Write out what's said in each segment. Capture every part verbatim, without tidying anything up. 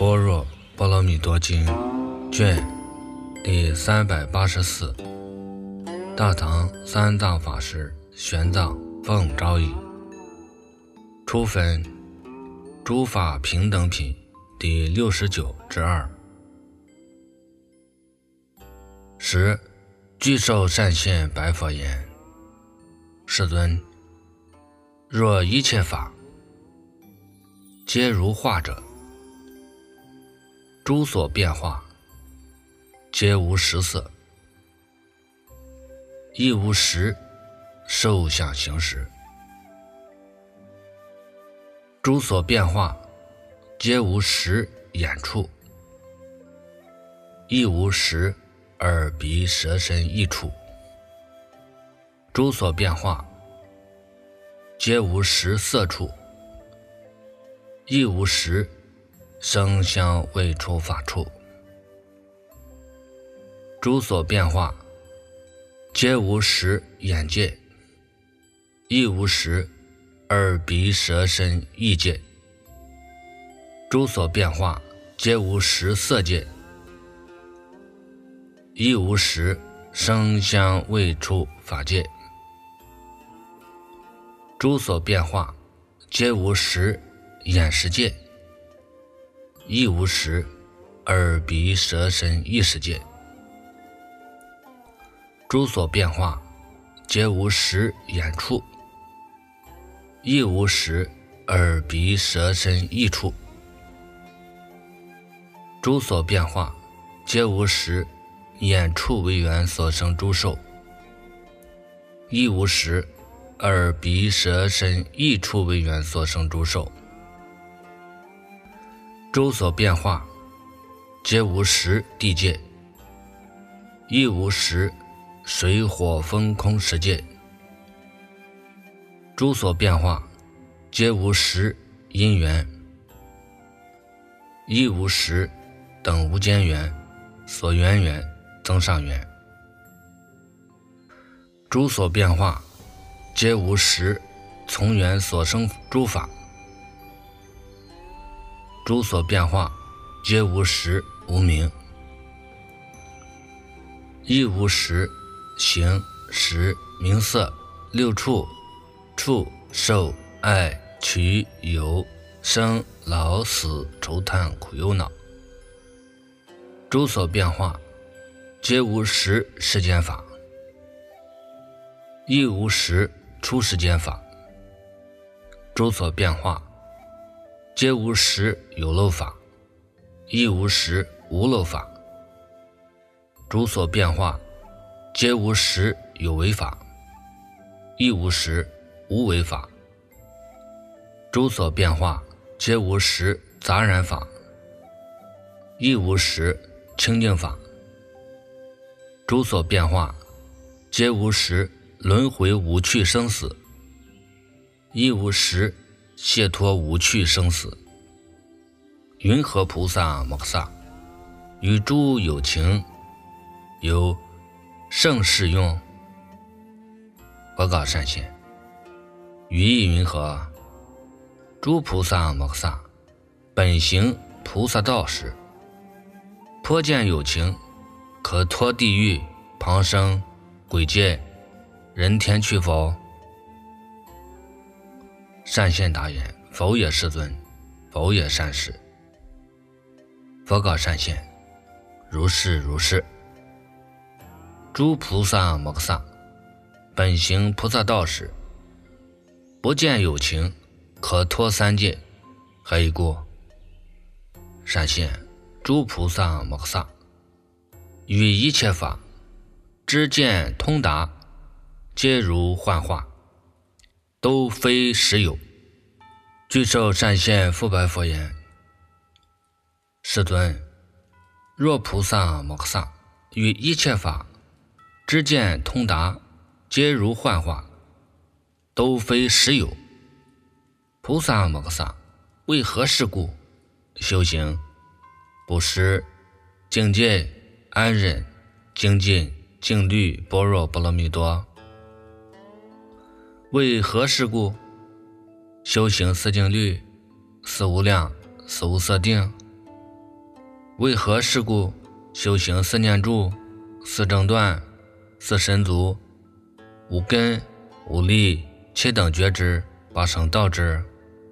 般若波罗蜜多经卷第三百八十四，大唐三藏法师玄奘奉诏译，初分诸法平等品第六十九之二。十，具受善现白佛言：世尊，若一切法皆如化者，诸所变化皆无实色，亦无实受想行识。诸所变化皆无实眼处，亦无实耳鼻舌身意处。诸所变化皆无实色处，亦无实声香味触法处。诸所变化皆无实眼界，亦无实耳鼻舌身意界。诸所变化皆无实色界，亦无实声香味触法界。诸所变化皆无实眼识界，亦无实耳鼻舌身意识界。诸所变化皆无实眼处，亦无实耳鼻舌身意处。诸所变化皆无实眼处为缘所生诸受，亦无实耳鼻舌身意处为缘所生诸受。诸所变化皆无实地界，亦无实水火风空识界。诸所变化皆无实因缘，亦无实等无间缘、所缘缘、增上缘。诸所变化皆无实从缘所生诸法，诸所变化皆无实无明，亦无实形识名色六处触受爱取有生老死愁叹苦忧恼。诸所变化皆无实世间法，亦无实出世间法。诸所变化皆无实有漏法，亦无实无漏法。诸所变化皆无实有为法，亦无实无为法。诸所变化皆无实杂染法，亦无实清净法。诸所变化皆无实轮回无趣生死，亦无实解脱无趣生死。云何菩萨摩诃萨与诸有情有盛世用？佛告善现，语意云何？诸菩萨摩诃萨本行菩萨道时，颇见有情可脱地狱、旁生、鬼界、人天去否？善现答言：否也，世尊，否也，善士。佛告善现：如是如是。诸菩萨摩诃萨本行菩萨道时，不见有情可脱三界，何以故？善现：诸菩萨摩诃萨与一切法知见通达，皆如幻化，都非实有。具受善现复白佛言：世尊，若菩萨摩诃萨与一切法知见通达，皆如幻化，都非实有，菩萨摩诃萨为何是故修行布施、境界、安忍、精进、静虑、般若波罗蜜多？为何是故修行四静虑、四无量、四无色定、 为何是故？修行四念住、四正断、四神足、五根、五力、七等觉知、八圣道之。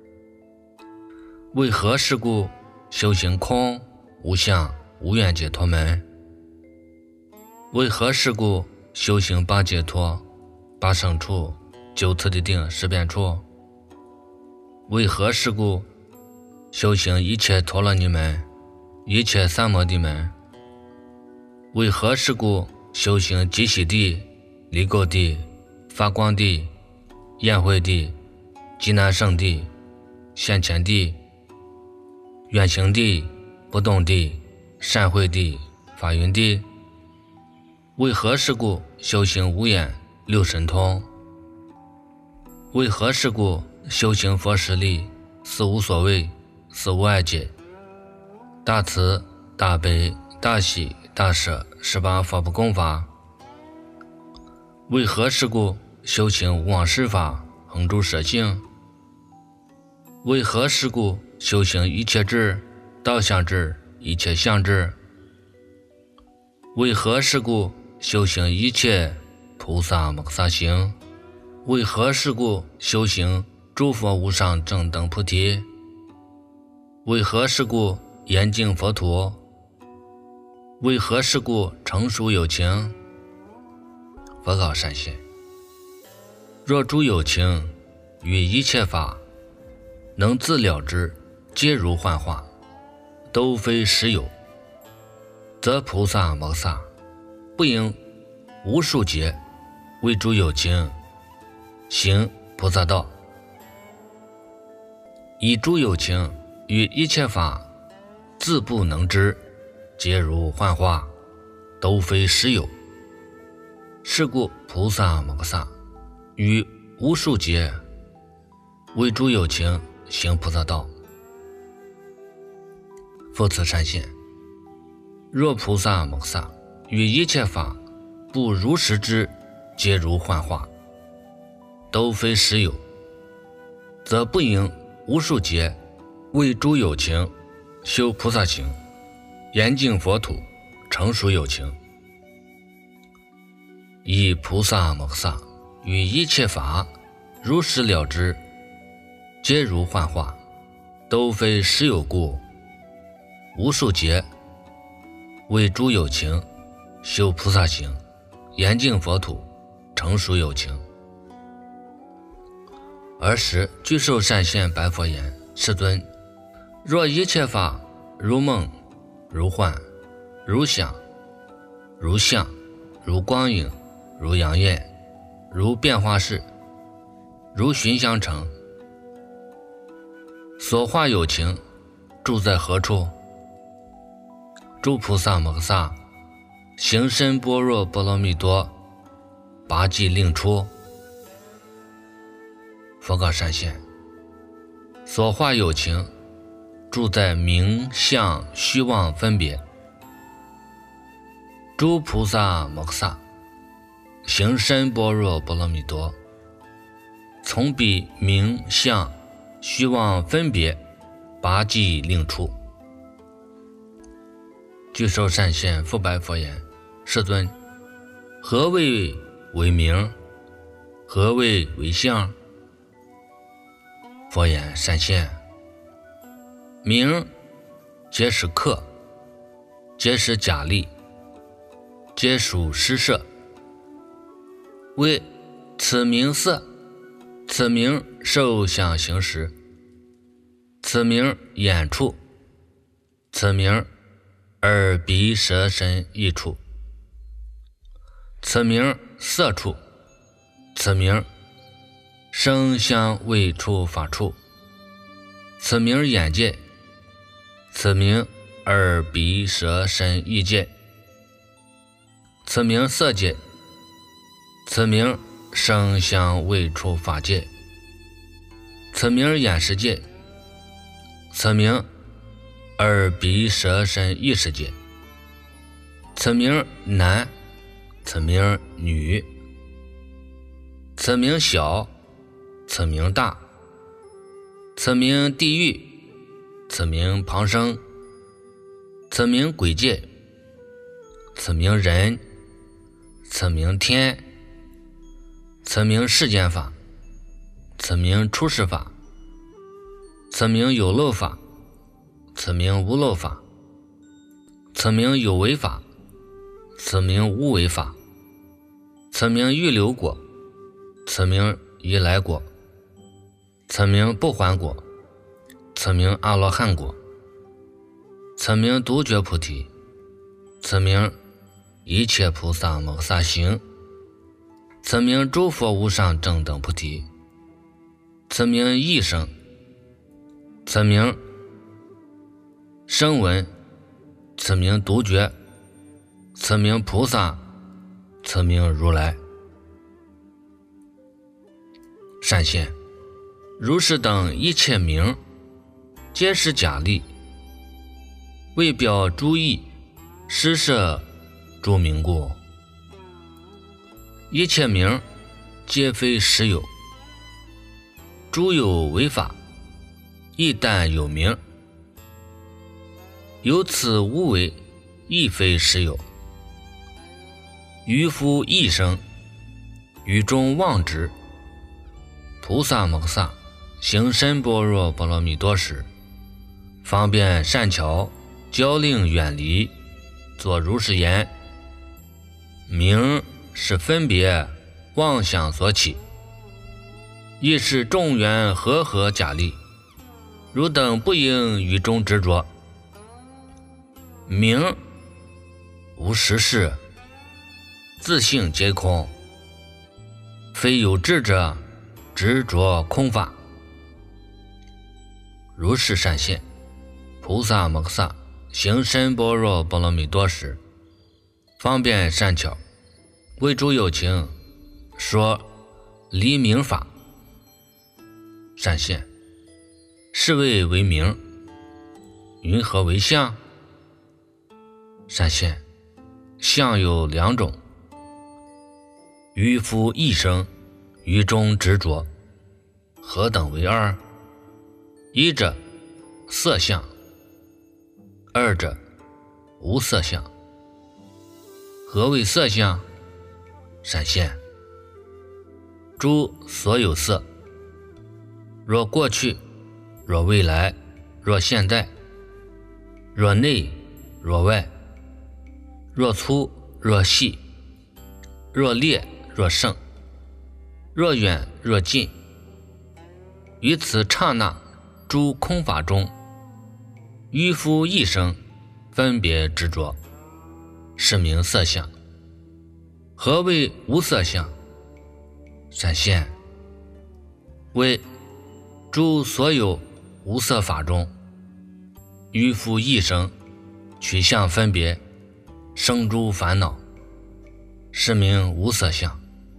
为何是故？修行空、无相、无愿解脱门。为何是故？修行八解脱、八圣处、九次第定、十遍处。为何是故？修行一切陀罗尼门、一切三摩地门。为何是故？修行极喜地、离垢地、发光地、宴会地、极难胜地、现前地、远行地、不动地、善会地、法云地。为何是故？修行无眼、六神通。为何是故？修行佛实力、四无所谓、四无碍解、大慈、大悲、大喜、大舍十八法不共法。为何是故？修行无妄施法、恒住舍性。为何是故？修行一切智、道相智、一切相智。为何是故？修行一切菩萨摩萨行。为何是故？修行诸佛无上正等菩提。为何是故？严净佛土。为何是故？成熟有情。佛告善现：若诸有情于一切法能自了之，皆如幻化，都非实有，则菩萨摩萨不应无数劫为诸有情行菩萨道。以诸有情于一切法自不能知，皆如幻化，都非实有。是故菩萨摩萨于无数劫为诸有情行菩萨道。复次善现：若菩萨摩萨于一切法不如实知，皆如幻化，都非实有，则不应无数劫为诸有情修菩萨行，严净佛土，成熟有情。以菩萨摩萨于一切法如实了知，皆如幻化，都非实有故，无数劫为诸有情修菩萨行，严净佛土，成熟有情。尔时具受善现白佛言：世尊，若一切法如梦、如幻、如想、如相、如光影、如阳焰、如变化事、如寻香城，所化有情住在何处？诸菩萨摩萨行深般若波罗蜜多，拔济令出。佛告善现：所化有情住在名相虚妄分别。诸菩萨摩萨行深般若波罗蜜多，从彼名相虚妄分别，拔济令出。具受善现复白佛言：世尊，何谓为名？何谓为相？佛言：善现，名皆是客，皆是假立，皆属施设。为此名色，此名受想行识，此名眼处，此名耳鼻舌身意处，此名色处，此名声香味触法处，此名眼界，此名耳鼻舌身意界，此名色界，此名声香味触法界，此名眼识界，此名耳鼻舌身意识界，此名男，此名女，此名小，此名大，此名地狱，此名旁生， 此名鬼界，此名人，此名天，此名世间法，此名出世法，此名有漏法，此名无漏法，此名有为法，此名无为法，此名预流果，此名已来果，此名不还果，此名阿罗汉果，此名独觉菩提，此名一切菩萨摩萨行，此名诸佛无上正等菩提，此名一生，此名声闻，此名独觉，此名菩萨，此名如来。善现，如是等一切名，皆是假立，为表诸义，施设诸名故。一切名，皆非实有，诸有为法，亦但有名。由此无为，亦非实有。渔夫一生，于中妄执，菩萨摩萨行深般若波罗蜜多时，方便善巧，教令远离，作如是言：名是分别妄想所起，亦是众缘和合假立，汝等不应于中执着。名无实事，自性皆空，非有智者执着空法。如是善现，菩萨摩萨行深般若波罗蜜多时，方便善巧，为诸有情说离名法。善现，是谓为名，云何为相？善现，相有两种，渔夫一生，于中执着，何等为二？一者色相，二者无色相。何谓色相？善现，诸所有色，若过去，若未来，若现在，若内，若外，若粗，若细，若烈，若盛，若远，若近，于此刹那诸空法中，渔夫一生分别执着，是名色相。何谓无色相？善现，为诸所有无色法中，渔夫一生取相分别，生诸烦恼，是名无色相。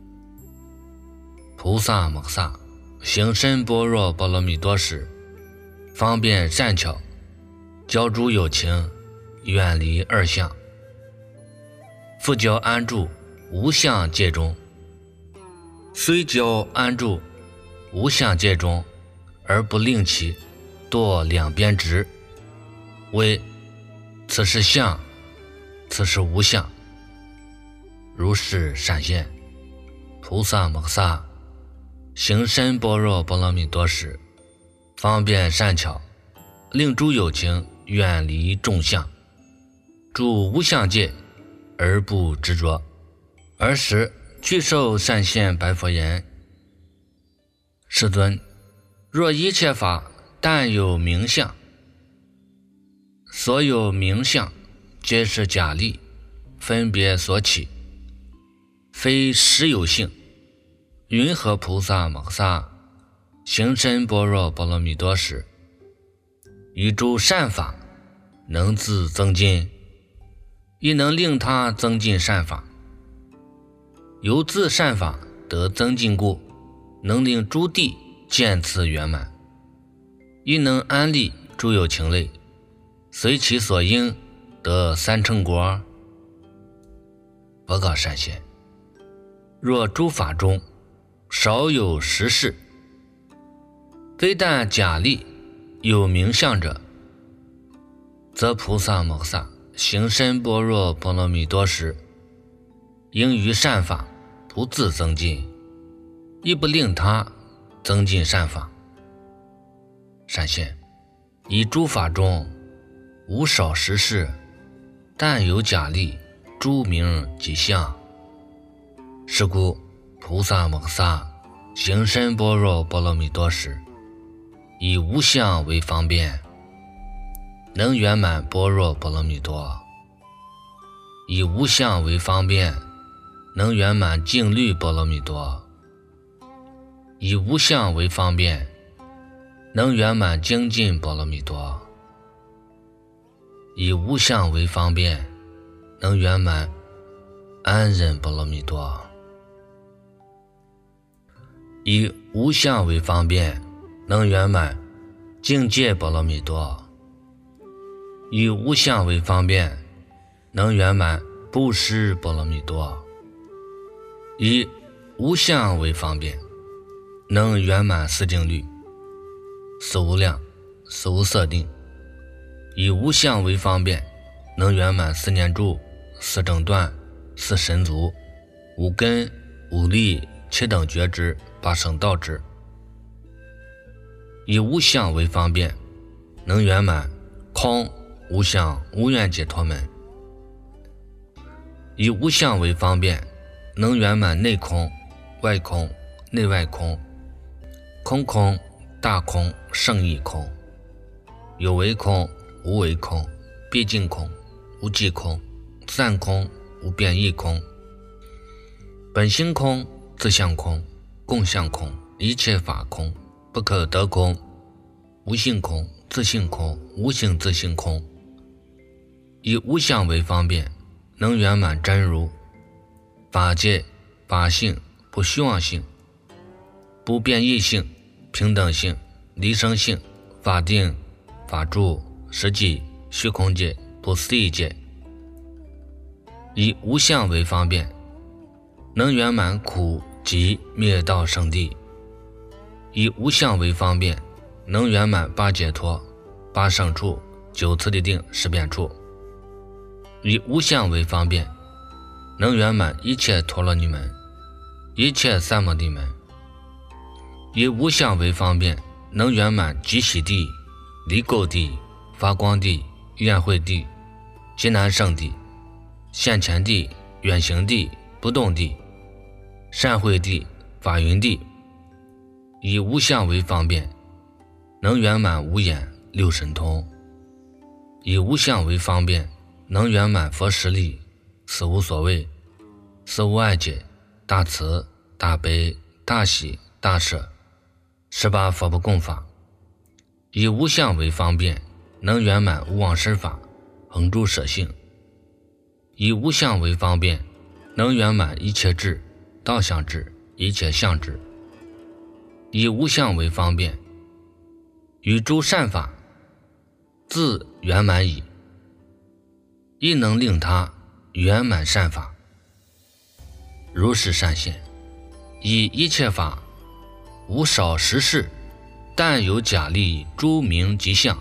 菩萨摩萨行深般若波罗蜜多时，方便善巧，教诸有情远离二相，复教安住无相界中。虽教安住无相界中，而不令其堕两边执，为此是相，此是无相。如是善现，菩萨摩萨行深般若波罗蜜多时，方便善巧，令诸有情远离众相，住无相界而不执着。尔时具受善现白佛言：世尊，若一切法但有名相，所有名相皆是假立，分别所起，非实有性。云何菩萨摩萨行深般若波罗蜜多时，于诸善法能自增进，亦能令他增进善法。由自善法得增进故，能令诸地见此圆满，亦能安立诸有情类，随其所应得三乘果。佛告善现，若诸法中少有实事，非但假立有名相者， 则菩萨摩诃萨行深般若波罗蜜多时，应于善法不自增进，亦不令他增进善法。善现，以诸法中无少实事，但有假立，诸名吉相。是故菩萨摩诃萨行深般若波罗蜜多时，以无相为方便，能圆满般若波罗蜜多；以无相为方便，能圆满净律波罗蜜多；以无相为方便，能圆满精进波罗蜜多；以无相为方便，能圆满安忍波罗蜜多；以无相为方便，能圆满境界波罗蜜多；以无相为方便，能圆满布施波罗蜜多；以无相为方便，能圆满四静虑、四无量、四无色定；以无相为方便，能圆满四念住、四正断、四神足、五根、五力、七等觉知、八圣道知；以无相为方便，能圆满空、无相、无愿解脱门；以无相为方便，能圆满内空、外空、内外空、空空、大空、胜义空；有为空、无为空、毕竟空、无际空、散空、无变异空、本性空、自相空、共相空、一切法空、不可得空、无性空、自性空、无性自性空；以无相为方便，能圆满真如、法界、法性、不虚妄性、不变异性、平等性、离生性、法定、法住、实际、虚空界、不思议界；以无相为方便，能圆满苦集灭道圣地；以无相为方便，能圆满八解脱、八圣处、九次第定、十变处；以无相为方便，能圆满一切陀罗尼门、一切三摩地门；以无相为方便，能圆满极喜地、离垢地、发光地、愿会地、极难胜地、现前地、远行地、不动地、善会地、法云地；以无相为方便，能圆满无眼六神通；以无相为方便，能圆满佛实力、四无所谓、四无碍解、大慈、大悲、大喜、大舍、十八佛不共法；以无相为方便，能圆满无妄施法、恒诸舍性；以无相为方便，能圆满一切智、道相智、一切相智；以无相为方便，与诸善法自圆满矣，亦能令他圆满善法。如是善现，以一切法无少实事，但有假立，诸名吉相。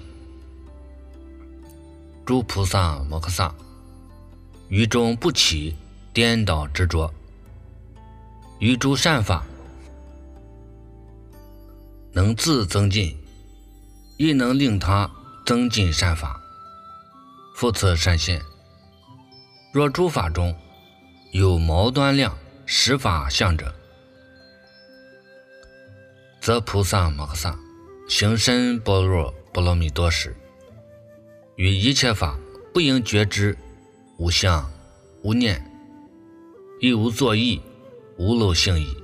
诸菩萨摩诃萨于中不起颠倒执着，于诸善法能自增进，亦能令他增进善法。复次善现，若诸法中有毛端量实法相者，则菩萨摩诃萨行深般若波罗蜜多时，于一切法不应觉知，无相、无念，亦无作意，无漏性意，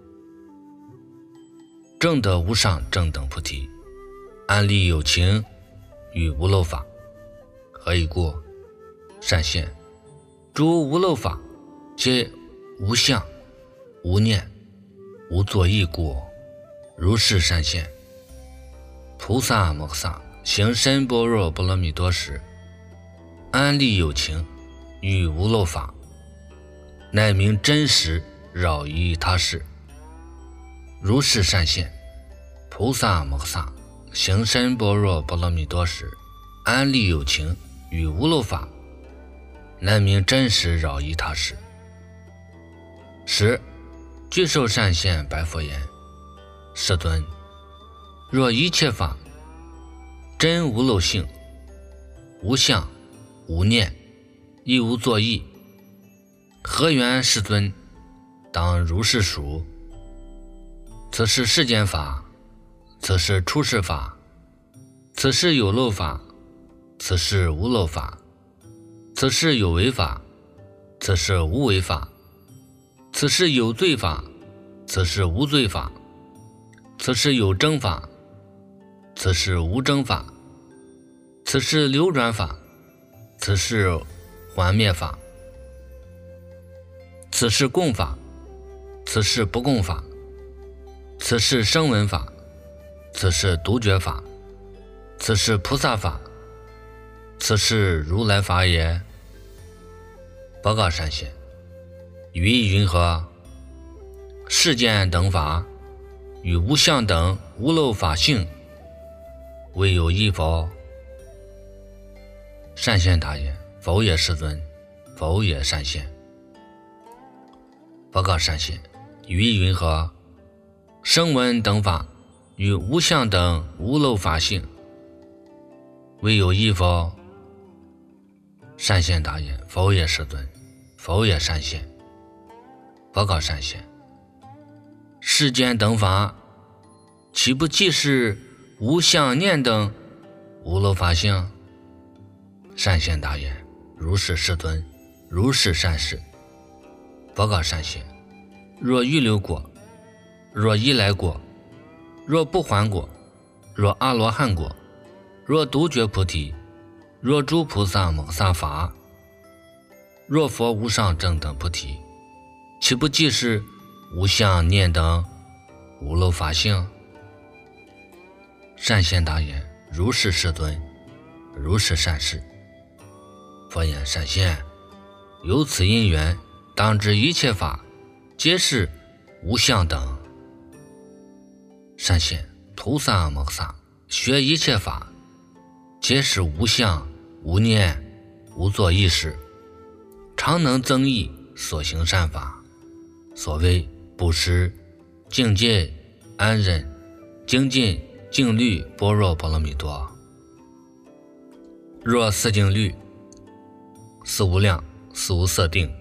正得无上正等菩提，安立有情与无漏法。何以故？善现，诸无漏法皆无相、无念、无作意故。如是善现，菩萨摩诃萨行深般若波罗蜜多时，安立有情与无漏法，乃名真实扰于他事。如是善现，菩萨摩诃萨行深般若波罗蜜多时， 安利有情与无漏法，难明真实扰疑他事。十具受善现白佛言：世尊，若一切法真无漏性，无相无念，亦无作意，何缘世尊当如是数？此是世间法，此是出世法，此是有漏法，此是无漏法，此是有为法，此是无为法，此是有罪法，此是无罪法，此是有争法，此是无争法，此是流转法，此是还灭法，此是共法，此是不共法，此是声闻法，此是独觉法，此是菩萨法，此是如来法也。报告善现，于意云何？世间等法与无相等无漏法性，未有异否？善现答言：否也，世尊，否也，善现。报告善现，于意云何？声闻等法与无相等无漏法性，未有异否？善现答言：否也，世尊，否也，善现。报告善现，世间等法岂不即是无相念等无漏法性？善现答言：如是，世尊，如是，善事。报告善现，若预流果，若依来果，若不还果，若阿罗汉果，若独觉菩提，若诸菩萨摩萨法，若佛无上正等菩提，岂不即是无相念等无漏法性？善现答言：如是，世尊，如是，善事。佛言：善现，由此因缘，当知一切法皆是无相等。善现，菩萨摩萨学一切法，皆是无相无念无作意识，常能增益所行善法。所谓布施、净戒、安忍、精进、净律、般若波罗蜜多。若四净律，四无量，四无色定；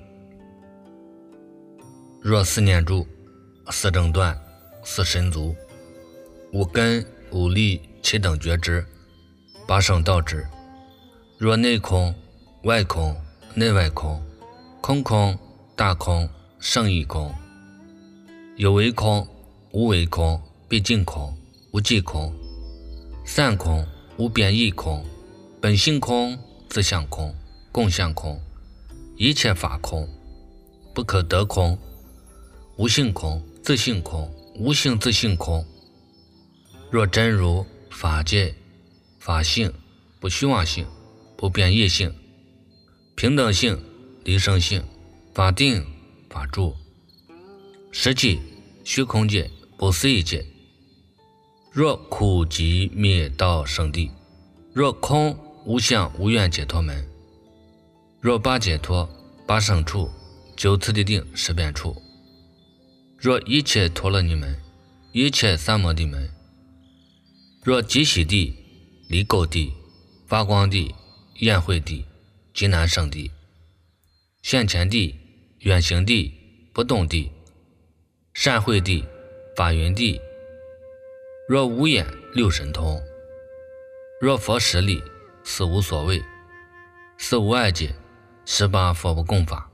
若四念住，四正断，四神足，五根五力七等觉知，八圣道知。若内空、外空、内外空，空空、大空、圣义空，有为空、无为空、毕竟空、无际空、散空、无边义空、本性空、自相空、共相空，一切法空，不可得空，无性空、自性空、无性自性空。若真如、法界、法性、不虚妄性、不变异性、平等性、离生性、法定、法住、实际、虚空界、不思议界。若苦集灭道圣地，若空无相无愿解脱门，若八解脱、八圣处、九次第定、十遍处，若一切陀罗尼门、一切三摩地门，若极喜地、离垢地、发光地、宴会地、极难胜地、现前地、远行地、不动地、善会地、法云地，若无眼六神通，若佛实力四无所谓，四无碍界，十八佛不共法。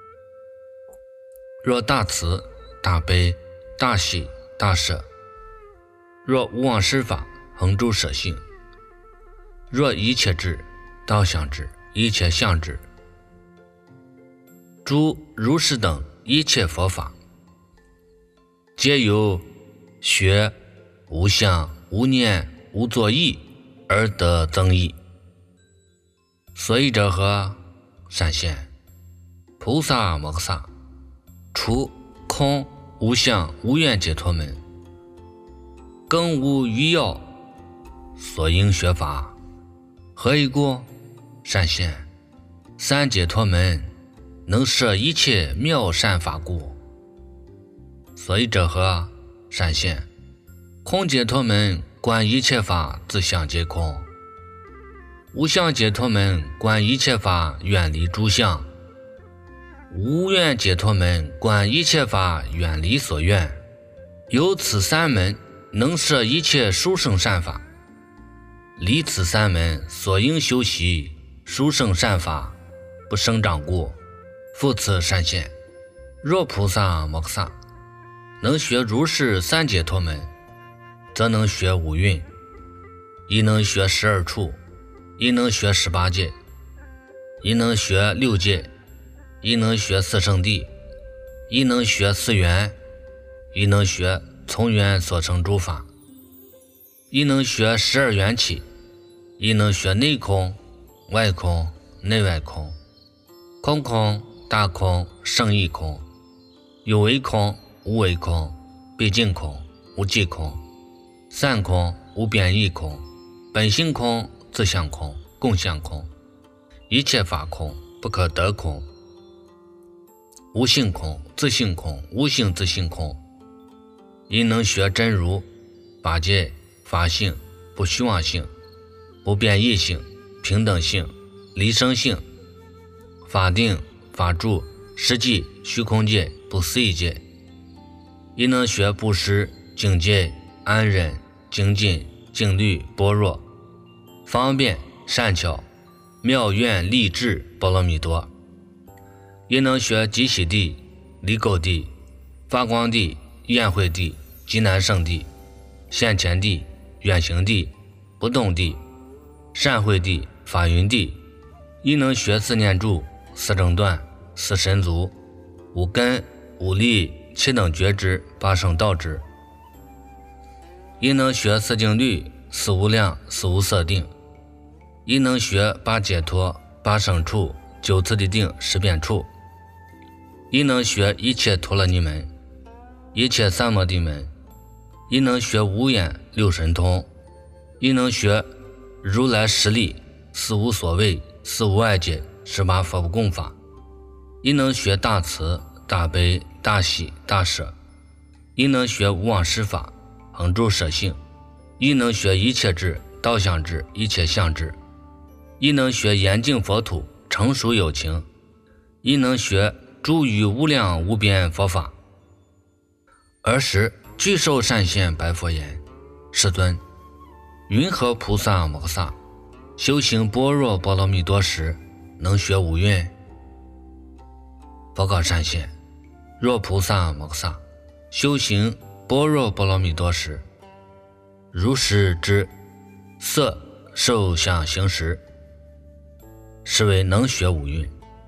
若大慈大悲大喜大舍，若无妄施法恒诸舍性，若一切智道相智一切相智，诸如是等一切佛法，皆由学无相无念无作意而得增益。所以者何？善现，菩萨摩萨除空无相无愿解脱门，更无余要所应学法， 何以故？善现，三解脱门能摄一切妙善法故。所以者何？善现，空解脱门观一切法自相皆空，无相解脱门观一切法远离诸相，无愿解脱门观一切法远离所愿。有此三门能摄一切殊胜善法，离此三门所应修习殊胜善法不生长故。复次善现，若菩萨摩诃萨能学如是三解脱门，则能学五蕴，亦能学十二处，亦能学十八界，亦能学六界，亦能学四圣谛，亦能学四缘，亦能学从缘所成诸法，亦能学十二缘起，亦能学内空、外空、内外空，空空、大空、胜义空，有为空、无为空，毕竟空、无际空，散空、无变异空，本性空、自相空、共相空，一切法空、不可得空，无性空、自性空、无性自性空，亦能学真如、法界、法性、不虚妄性、不变异性、平等性、离生性、法定、法住、实际、虚空界、不思议界，亦能学布施、境界、安忍、精进、静虑、般若、方便、善巧、妙愿、力智、波罗蜜多，亦能学极喜地、离垢地、发光地、宴会地、极难胜地、现前地、远行地、不动地、善会地、法云地，亦能学四念住、四正断、四神足、五根、五力、七等觉知、八圣道支，亦能学四静虑、四无量、四无色定，亦能学八解脱、八胜处、九次第定、十变处，亦能学一切陀罗尼门、一切三摩地门，亦能学无眼、六神通，亦能学如来实力、四无所谓、四无碍解、十八佛不共法，亦能学大慈、大悲、大喜、大舍，亦能学无妄施法、恒住舍性，亦能学一切智、道相智、一切相智，亦能学严净佛土、成熟有情，亦能学诸于无量无边佛法。尔时具受善现白佛言：世尊，云何菩萨摩诃萨修行般若波罗蜜多时能学五蕴？佛告善现：若菩萨摩诃萨修行般若波罗蜜多时，如实知色受想行识，是为能学五蕴。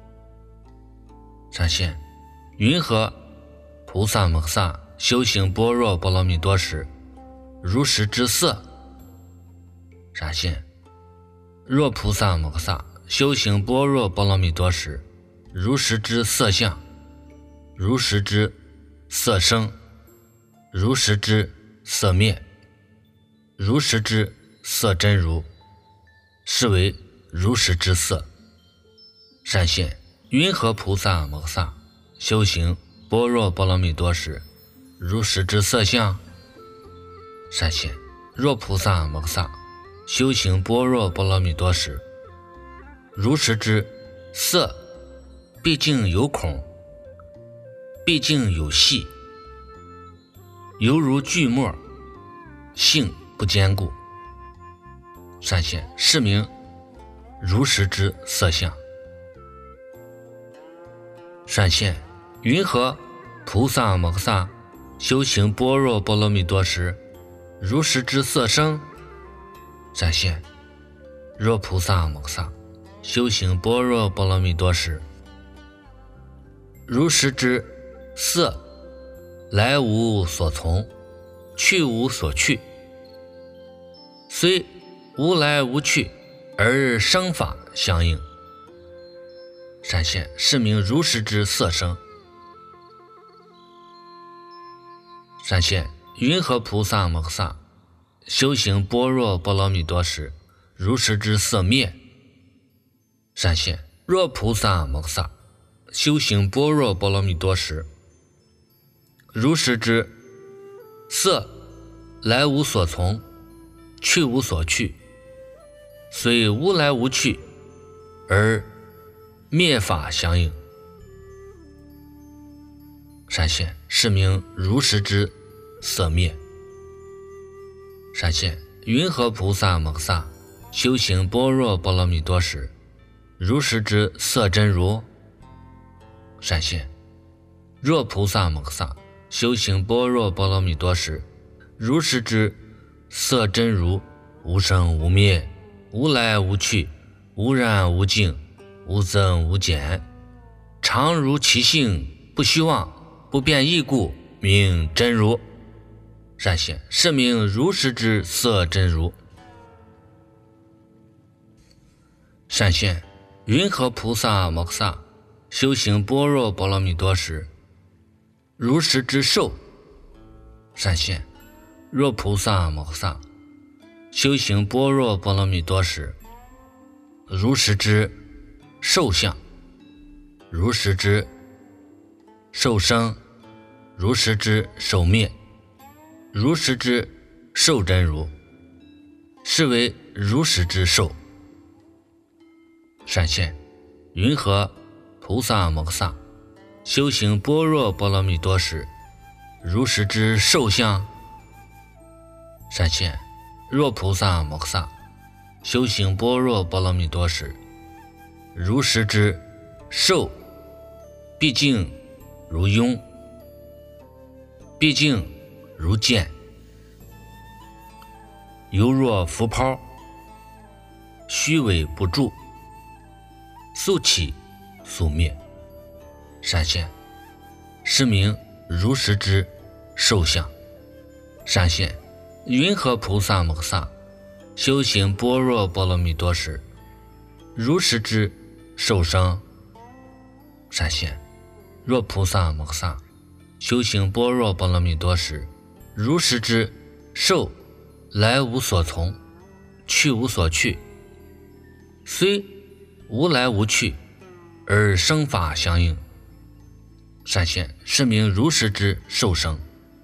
善现，云何菩萨摩诃萨修行般若波罗蜜多时，如实知色？善现，若菩萨摩诃萨修行般若波罗蜜多时，如实知色相，如实知色生，如实知色灭，如实知色真如，是为如实知色。善现，云何菩萨摩诃萨修行般若波罗蜜多时，如实知色相？善现，若菩萨摩诃萨修行般若波罗蜜多时，如实知色毕竟有孔，毕竟有细，犹如锯末，性不坚固。善现，是名如实知色相。善现，云何菩萨摩诃萨修行般若波罗蜜多时，如实知色声？善现，若菩萨摩诃萨修行般若波罗蜜多时，如实知色来无所从，去无所去，虽无来无去，而生法相应。善现，是名如实知色声。善现，云何菩萨摩诃萨修行般若波罗蜜多时， 如实知色灭。闪现若菩萨摩诃萨修行般若波罗蜜多时，如实知色来无所从，去无所去，虽无来无去，而灭法相应。闪现是名如实知色灭。闪现云何菩萨摩诃萨修行般若波罗蜜多时，如实知色真如。闪现若菩萨摩诃萨修行般若波罗蜜多时，如实知色真如无生无灭，无来无去，无染无净，无增无减，常如其性，不虚妄，不变异故，名真如。闪现是名如实知色真如。闪现云何菩萨摩诃萨修行般若波罗蜜多时，如实知受。闪现若菩萨摩诃萨修行般若波罗蜜多时，如实知受相，如实知受生，如实知受灭，如实知受真如，是为如实知受。闪现云何菩萨摩诃萨修行般若波罗蜜多时，如实知受相。闪现若菩萨摩诃萨修行般若波罗蜜多时，如实知受毕竟如庸，毕竟如剑，犹若浮抛，虚伪不住，速起速灭。闪现是名如实知受相。闪现云何菩萨摩诃萨修行般若波罗蜜多时，如实知受生。闪现若菩萨摩诃萨修行般若波罗蜜多时，如实知受来无所从，去无所去，虽无来无去，而生法相应。闪现是名如实知受生。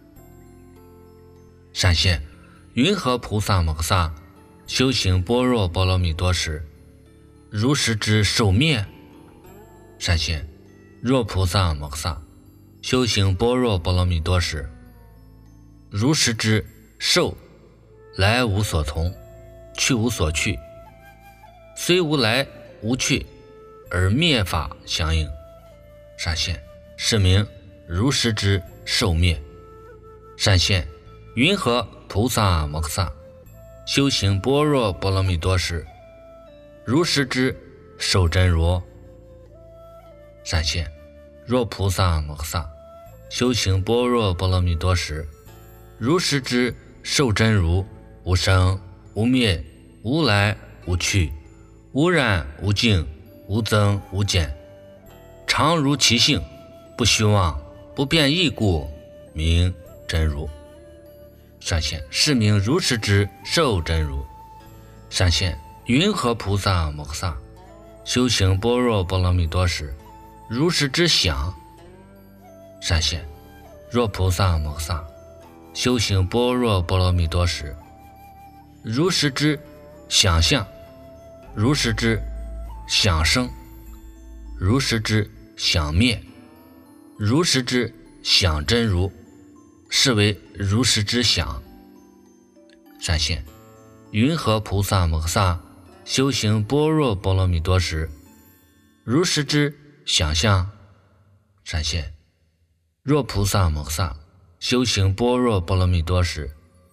闪现云何菩萨摩诃萨修行般若波罗蜜多时，如实知受灭。闪现若菩萨摩诃萨修行般若波罗蜜多时，如实知受来无所从，去无所去，虽无来无去，而灭法相应。闪现是名如实知受灭。闪现云何菩萨摩诃萨修行般若波罗蜜多时，如实知受真如。闪现若菩萨摩诃萨修行般若波罗蜜多时，如实知受真如无生无灭，无来无去，无染无净，无增无减，常如其性，不虚妄，不变异故，名真如。闪现是名如实知受真如。闪现云何菩萨摩诃萨修行般若波罗蜜多时，如实知想。闪现若菩萨摩诃萨修行般若波罗蜜多时，如实知想相，如实知想生，如实知想灭，如实知想真如，是为如实知想。闪现云何菩萨摩诃萨修行般若波罗蜜多时，如实知想相。闪现若菩萨摩诃萨修行般若波罗蜜多时，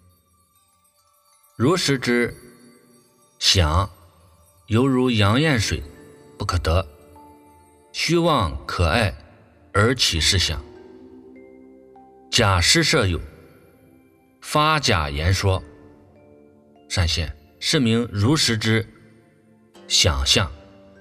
如实知想犹如阳焰水，不可得，虚妄可爱而起是想，假施设有，发假言说。闪现是名如实知想象。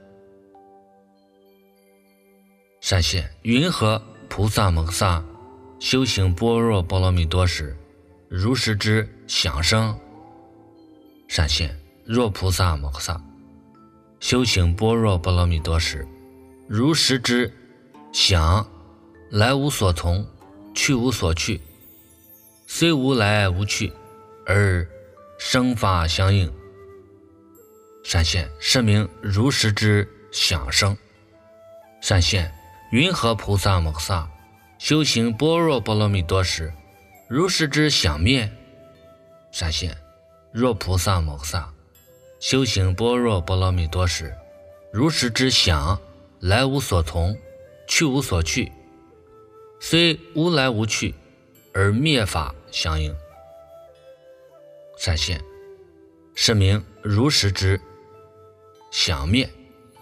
闪现云何菩萨摩诃萨修行般若波罗蜜多时，如实知想生。闪现若菩萨摩诃萨修行般若波罗蜜多时，如实知想来无所从，去无所去，虽无来无去，而生法相应。闪现是名如实知想生。闪现云何菩萨摩诃萨修行般若波罗蜜多时，如实知想灭。闪现若菩萨摩诃萨修行般若波罗蜜多时，如实知想来无所从，去无所去，虽无来无去，而灭法相应。闪现是名如实知想灭。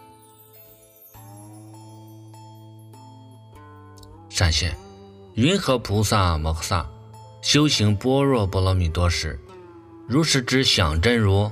闪现云何菩萨摩诃萨修行般若波罗蜜多时，如实知想真如。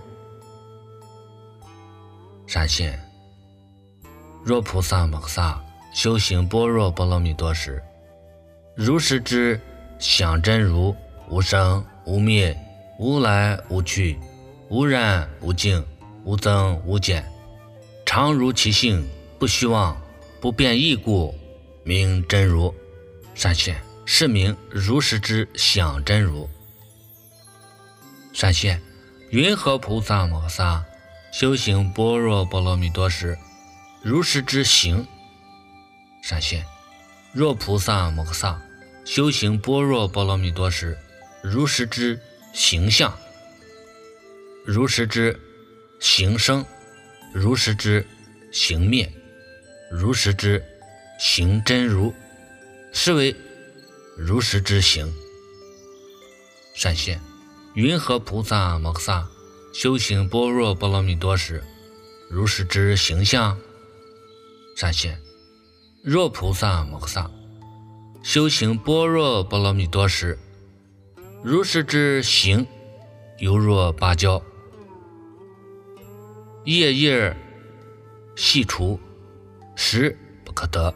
闪现若菩萨摩诃萨修行般若波罗蜜多时，如实知想真如无生无灭，无来无去，无染无净，无增无减，常如其性，不虚妄，不变异故，名真如。闪现是名如实知想真如。闪现云何菩萨摩诃萨修行般若波罗蜜多时，如实知行。闪现若菩萨摩诃萨修行般若波罗蜜多时，如实知行相，如实知行生，如实知行灭，如实知行真如，是为如实知行。闪现云何菩萨摩诃萨修行般若波罗蜜多时，如实知行相。闪现若菩萨摩诃萨修行般若波罗蜜多时，如实知行犹若芭蕉，叶叶细除，实不可得。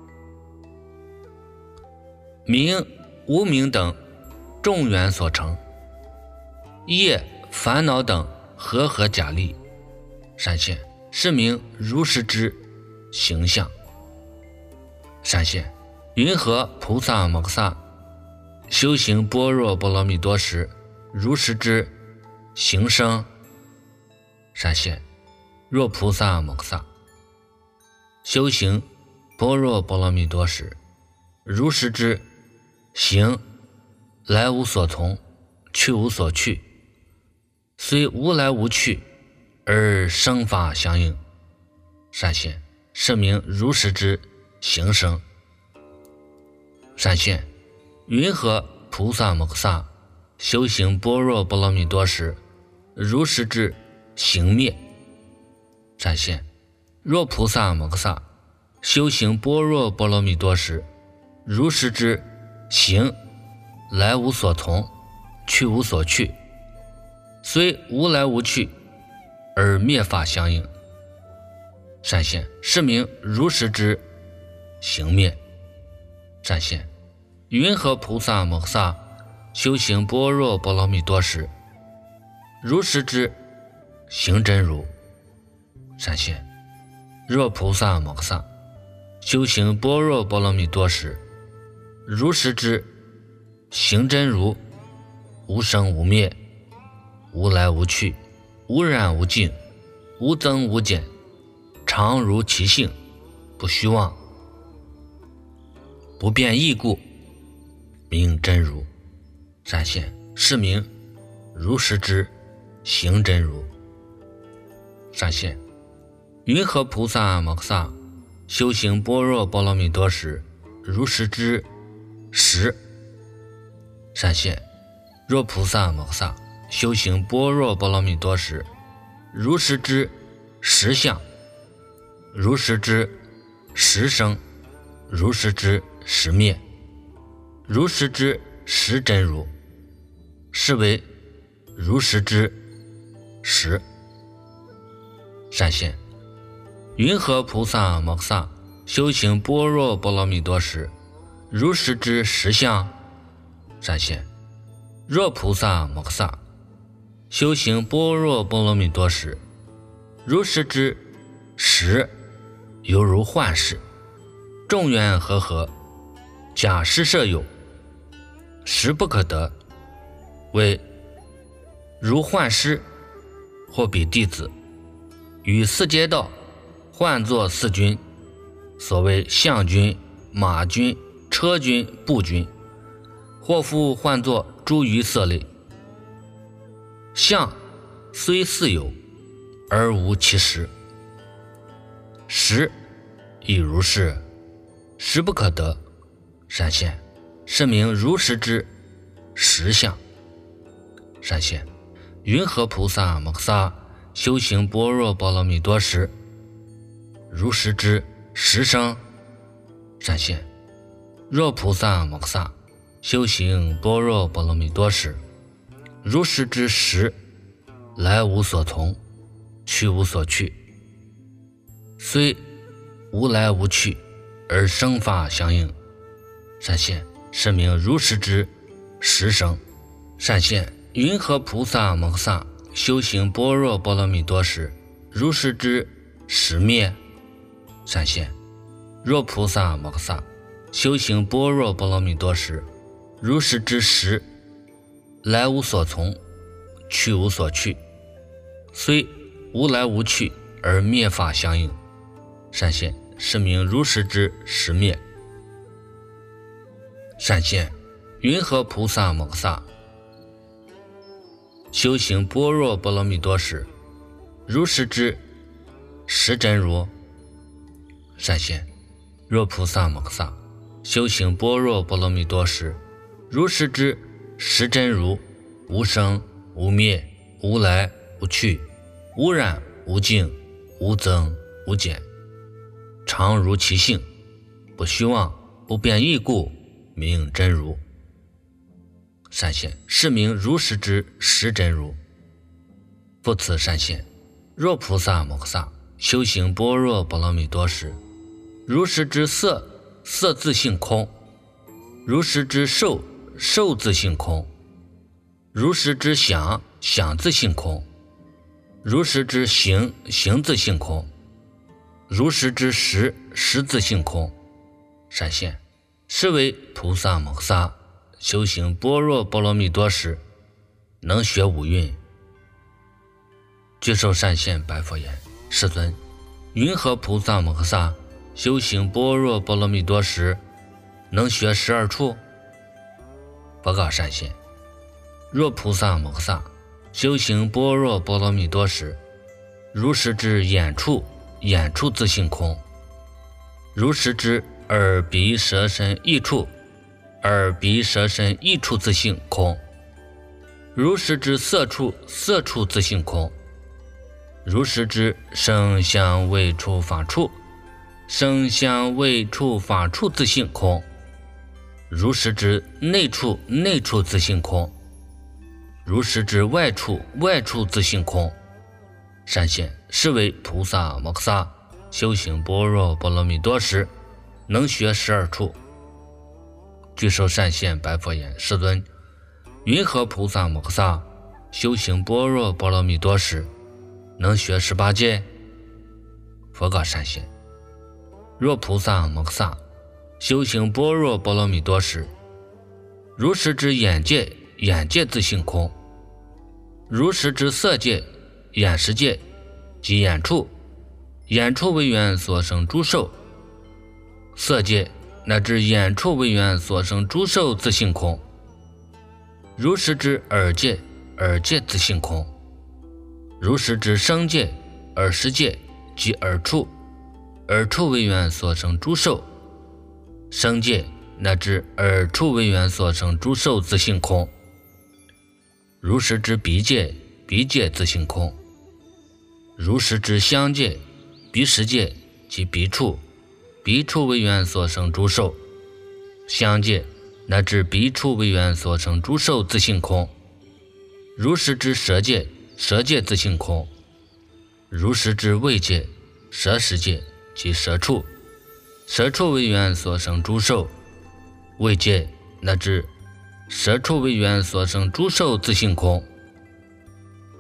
名无明等众缘所成，业烦恼等和合假立。闪现是名如实知行相。闪现云何菩萨摩诃萨修行般若波罗蜜多时，如实知行生。闪现若菩萨摩诃萨修行般若波罗蜜多时，如实知行来无所从，去无所去，虽无来无去，而生法相应。闪现是名如实知行生。闪现云何菩萨摩诃萨修行般若波罗蜜多时，如实知行灭。闪现若菩萨摩诃萨修行般若波罗蜜多时，如实知行来无所从，去无所去，虽无来无去，而灭法相应。闪现是名如实知行灭。闪现云何菩萨摩诃萨修行般若波罗蜜多时，如实知行真如。闪现若菩萨摩诃萨修行般若波罗蜜多时，如实知行真如无生无灭，无来无去，无染无净，无增无减，常如其性，不虚妄，不变异故，名真如。闪现是名如实知行真如。闪现云何菩萨摩诃萨修行般若波罗蜜多时，如实知实。闪现若菩萨摩诃萨修行般若波罗蜜多时，如实知实相，如实知实生，如实知实灭，如实知实真如，是为如实知实。闪现云何菩萨摩诃萨修行般若波罗蜜多时，如实知实相。闪现若菩萨摩诃萨修行般若波罗蜜多时，如是知时犹如幻视，众缘和合，假施设有，实不可得，为如幻师或比弟子，与四街道唤作四军，所谓象军、马军、车军、步军，或复唤作诸余色类。象虽似有，而无其实。实亦如是，实不可得。闪现，是名如实之实相。闪现，云何菩萨摩诃萨修行般若波罗蜜多时，如实之实生。闪现，若菩萨摩诃萨修行般若波罗蜜多时，如实之实，来无所从，去无所去，虽无来无去，而生法相应。闪现，是名如实之实生。闪现，云何菩萨摩诃萨修行般若波罗蜜多时，如实之实灭。闪现，若菩萨摩诃萨修行般若波罗蜜多时，如实之实，来无所从，去无所去，虽无来无去，而灭法相应。闪现，是名如实之实灭。闪现，云何菩萨摩诃萨修行般若波罗蜜多时，如实之实真如。闪现，若菩萨摩诃萨修行般若波罗蜜多时，如实之实真如，无生无灭，无来无去，无染无净，无增无减，常如其性，不虚妄，不变异故，名真如。闪现，是名如实之实真如。复此闪现，若菩萨摩诃萨修行般若波罗蜜多时，如实之色，色自性空；如实之受，受自性空；如实之想，想自性空；如实之行，行自性空；如实之实，实自性空。闪现，是为菩萨摩诃萨修行般若波罗蜜多时，能学五蕴。具受善现白佛言：世尊，云何菩萨摩诃萨修行般若波罗蜜多时，能学十二处？佛告善现：若菩萨摩诃萨修行般若波罗蜜多时，如实之眼处，眼处自性空；如实之耳鼻舌身意处，耳鼻舌身意处自性空；如实之色处，色处自性空；如实之声香味触法处，声香味触法处自性空；如实之内处，内处自性空；如实之外处，外处自性空。闪现，是为菩萨摩诃萨修行般若波罗蜜多时，能学十二处。具受善现白佛言：世尊，云何菩萨摩诃萨修行般若波罗蜜多时，能学十八界？佛告善现：若菩萨摩诃萨修行般若波罗蜜多时，如实之眼界，眼界自性空；如实之色界，眼识界即眼处，眼处为缘所生诸受；色界乃至眼处为缘所生诸受自性空；如实之耳界，耳界自性空；如实之声界，耳识界即耳处，耳处为缘所生诸受；声界乃至耳处为缘所生诸受自性空；如实之鼻界，鼻界自性空；如实之香界，鼻识界及鼻处，鼻处为缘所生诸受；香界乃至鼻处为缘所生诸受自性空；如实之舌界，舌界自性空；如实之味界，舌识界及舌处，舌处为缘所生诸受；味界乃至舌处为缘所生诸受自性空；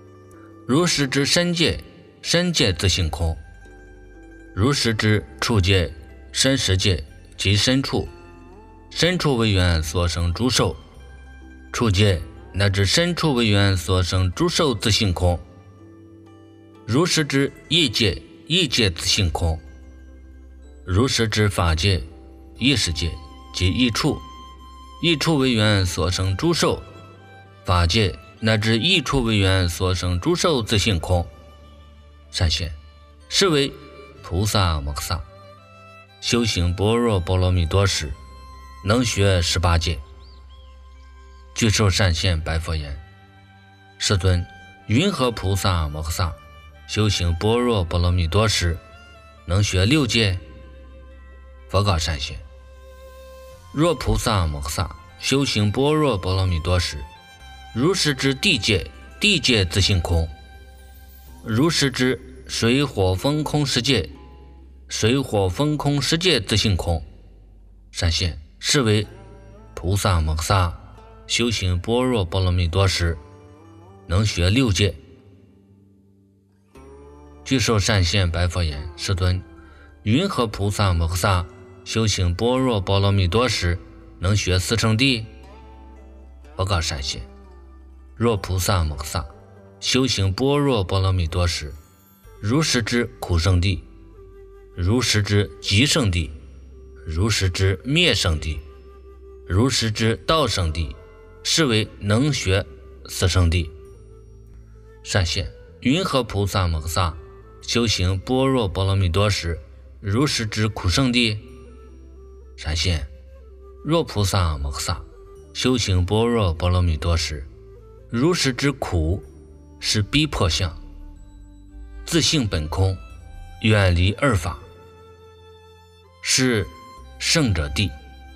如是之身界，身界自性空；如是之处界、身识界即身处，身处为缘所生诸受，处界乃至身处为缘所生诸受自性空；如是之意界，意界自性空；如是之法界、意识界即意处，意处为缘所生诸受，法界乃至意处为缘所生诸受自性空。善现，是为菩萨摩诃萨修行般若波罗蜜多时，能学十八界。具受善现白佛言：世尊，云何菩萨摩诃萨修行般若波罗蜜多时，能学六界？佛告善现：若菩萨摩诃萨修行般若波罗蜜多时，如是之地界，地界自性空；如是之水火风空十界，水火风空十界自性空。善现，是为菩萨摩诃萨修行般若波罗蜜多时，能学六界。具受善现白佛言：世尊，云何菩萨摩诃萨修行般若波罗蜜多时，能学四圣谛？佛告善现：若菩萨摩诃萨修行般若波罗蜜多时，如是之苦圣谛，如是之极圣谛，如是之灭圣谛，如是之道圣谛，是为能学四圣谛。善现，云何菩萨摩诃萨修行般若波罗蜜多时，如是之苦圣谛？善现，若菩萨摩诃萨修行般若波罗蜜多时，如是之苦是逼迫相，自性本空，远离二法，是圣者谛。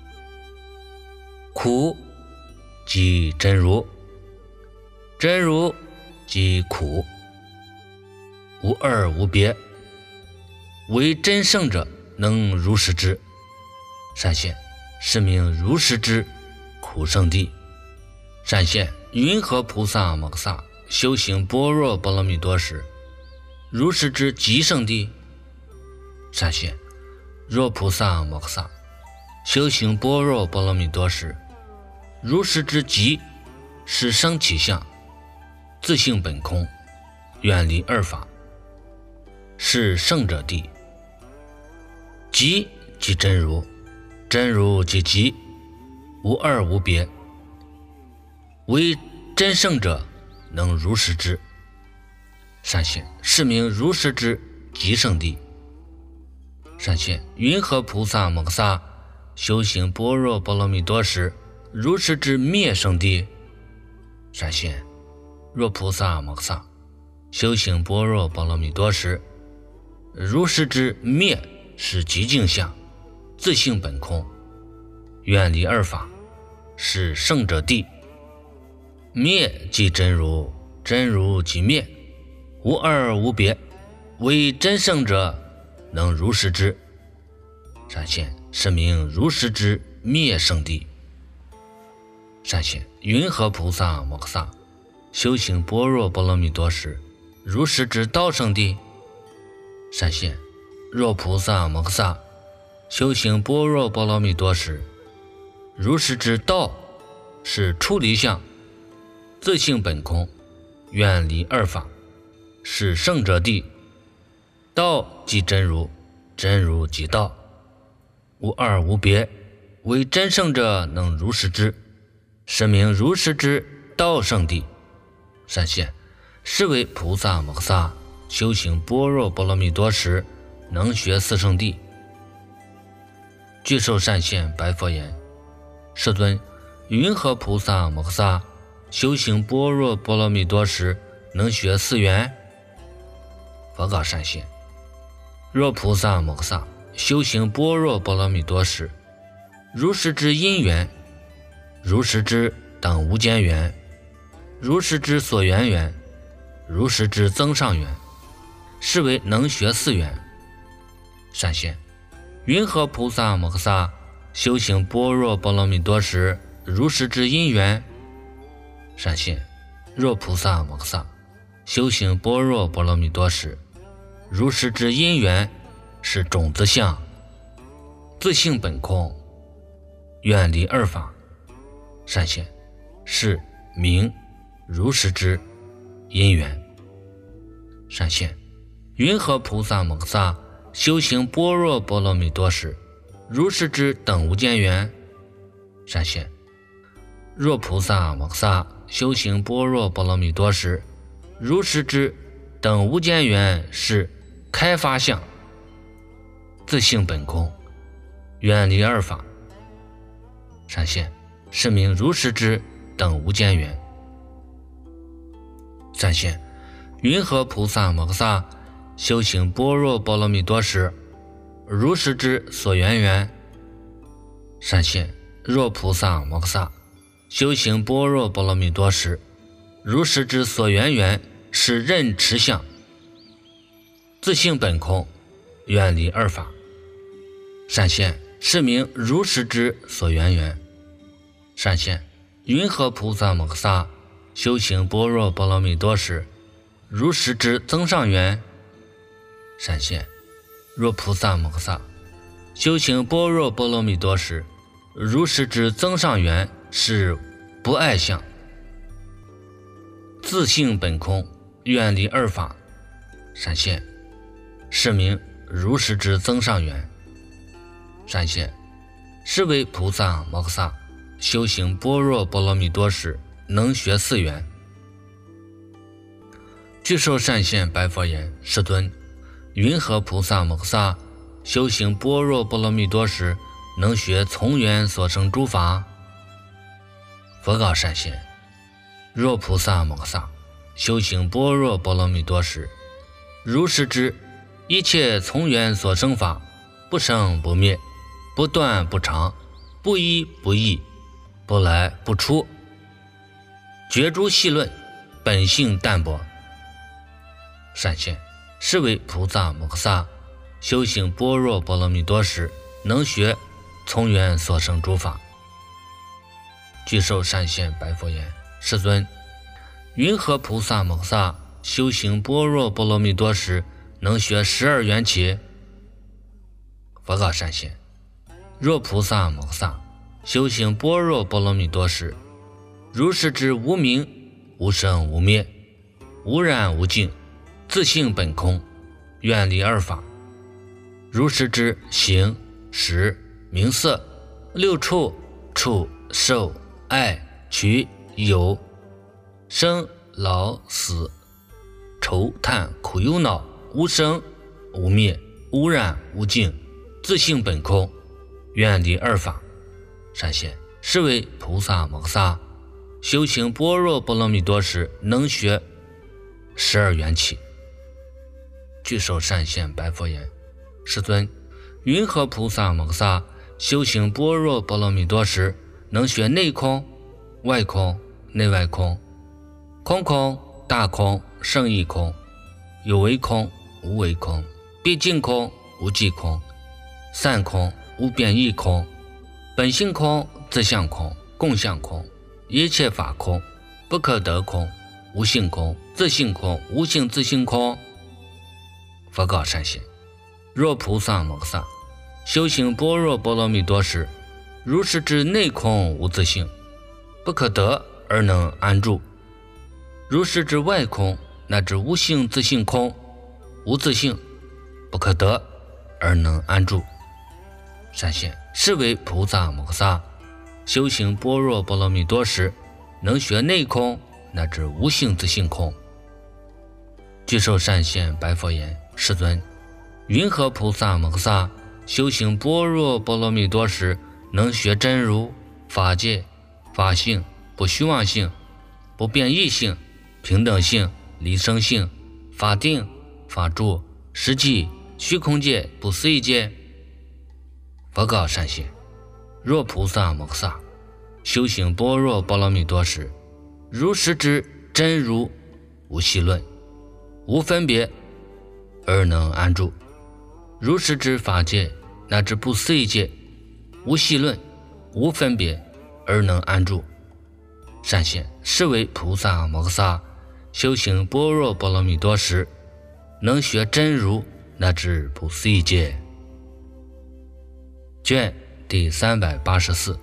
苦即真如，真如即苦，无二无别，为真圣者能如是知。善现，是名如是之苦圣谛。善现，云何菩萨摩诃萨修行般若波罗蜜多时，如是之极圣谛？善现，若菩萨摩诃萨修行般若波罗蜜多时，如是之极是生起相，自性本空，远离二法，是圣者谛。极即真如，真如即极，无二无别，为真圣者能如是知。善现，是名如是之极圣谛。善现，云何菩萨摩诃萨修行般若波罗蜜多时，如是之灭圣谛？善现，若菩萨摩诃萨修行般若波罗蜜多时，如是之灭是极静相，自性本空，远离二法，是圣者谛。灭即真如，真如即灭，无二无别，为真圣者能如是知。善现，是名如是之灭圣谛。善现，云何菩萨摩诃萨修行般若波罗蜜多时，如是之道圣谛？善现，若菩萨摩诃萨修行般若波罗蜜多时，如是之道是出离相，自性本空，远离二法，是圣者谛。道即真如，真如即道，无二无别，为真圣者能如是知，是名如是之道圣谛。善现，是为菩萨摩诃萨修行般若波罗蜜多时，能学四圣谛。具受善现白佛言：世尊，云何菩萨摩诃萨修行般若波罗蜜多时，能学四缘？佛告善现：若菩萨摩诃萨修行般若波罗蜜多时，如是之因缘，如是之等无间缘，如是之所缘缘，如是之增上缘，是为能学四缘。善现，云何菩萨摩诃萨修行般若波罗蜜多时，如是之因缘？善现，若菩萨摩诃萨修行般若波罗蜜多时，如是之因缘是种子相，自性本空，远离二法。善现，是名如是之因缘。善现，云何菩萨摩诃萨修行般若波罗蜜多时，如是之等无间缘？善现，若菩萨摩诃萨修行般若波罗蜜多时，如是之等无间缘是开发相，自性本空，远离二法。善现，是名如是之等无间缘。善现，云何菩萨摩诃萨修行般若波罗蜜多时，如是之所缘缘？善现，若菩萨摩诃萨修行般若波罗蜜多时，如是之所缘缘是认持相，自性本空，远离二法。善现，是名如是之所缘缘。善现，云何菩萨摩诃萨修行般若波罗蜜多时，如是之增上缘？善现，若菩萨摩诃萨修行般若波罗蜜多时，如是之增上缘是不爱相，自性本空，远离二法。善现，是名如是之增上缘。善现，是为菩萨摩诃萨修行般若波罗蜜多时能学四缘。具受善现白佛言：世尊，云何菩萨摩诃萨修行般若波罗蜜多时能学从缘所生诸法？佛告善现：若菩萨摩诃萨修行般若波罗蜜多时，如是之一切从缘所生法，不生不灭，不断不长，不依不异，不来不出，觉诸细论，本性淡薄。善现，是为菩萨摩诃萨修行般若波罗蜜多时能学从缘所生诸法。具受善现白佛言：世尊，云何菩萨摩诃萨修行般若波罗蜜多时能学十二缘起？佛告善现：若菩萨摩诃萨修行般若波罗蜜多时，如是之无明，无生无灭，无染无净，自性本空，远离二法。如是之形、识、名色、六处、触、受、爱、取、有、生、老、死、愁、叹、苦、忧、恼，无生无灭，无染无净，自性本空，远离二法。善现，是为菩萨摩诃萨修行般若波罗蜜多时能学十二缘起。具受善现白佛言：世尊，云何菩萨摩诃萨修行般若波罗蜜多时能学内空、外空、内外空、空空、大空、胜义空、有为空、无为空、毕竟空、无际空、散空、无变异空、本性空、自相空、共相空、一切法空、不可得空、无性空、自性空、无性自性空？佛告善现：若菩萨摩诃萨修行般若波罗蜜多时，如是之内空无自性，不可得而能安住；如是之外空，乃至无性自性空，无自性，不可得而能安住。善现，是为菩萨摩诃萨修行般若波罗蜜多时能学内空，乃至无性自性空。具受善现白佛言：世尊，云何菩萨摩诃萨修行般若波罗蜜多时能学真如、法界、法性、不虚妄性、不变异性、平等性、离生性、法定、法住、实际、虚空界、不思议界？佛告善现：若菩萨摩诃萨修行般若波罗蜜多时，如实之真如无戏论，无分别而能安住；如实之法界乃至不思议界，无戏论，无分别而能安住。善现，是为菩萨摩诃萨修行般若波罗蜜多时，能学真如，乃至不碎戒。卷第三百八十四。